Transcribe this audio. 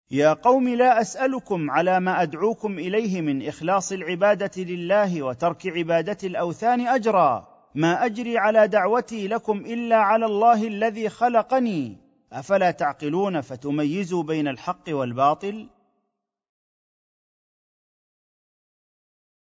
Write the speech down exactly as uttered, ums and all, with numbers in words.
يا قوم لا أسألكم على ما أدعوكم إليه من إخلاص العبادة لله وترك عبادة الأوثان أجرا، ما أجري على دعوتي لكم إلا على الله الذي خلقني، أفلا تعقلون فتميزوا بين الحق والباطل؟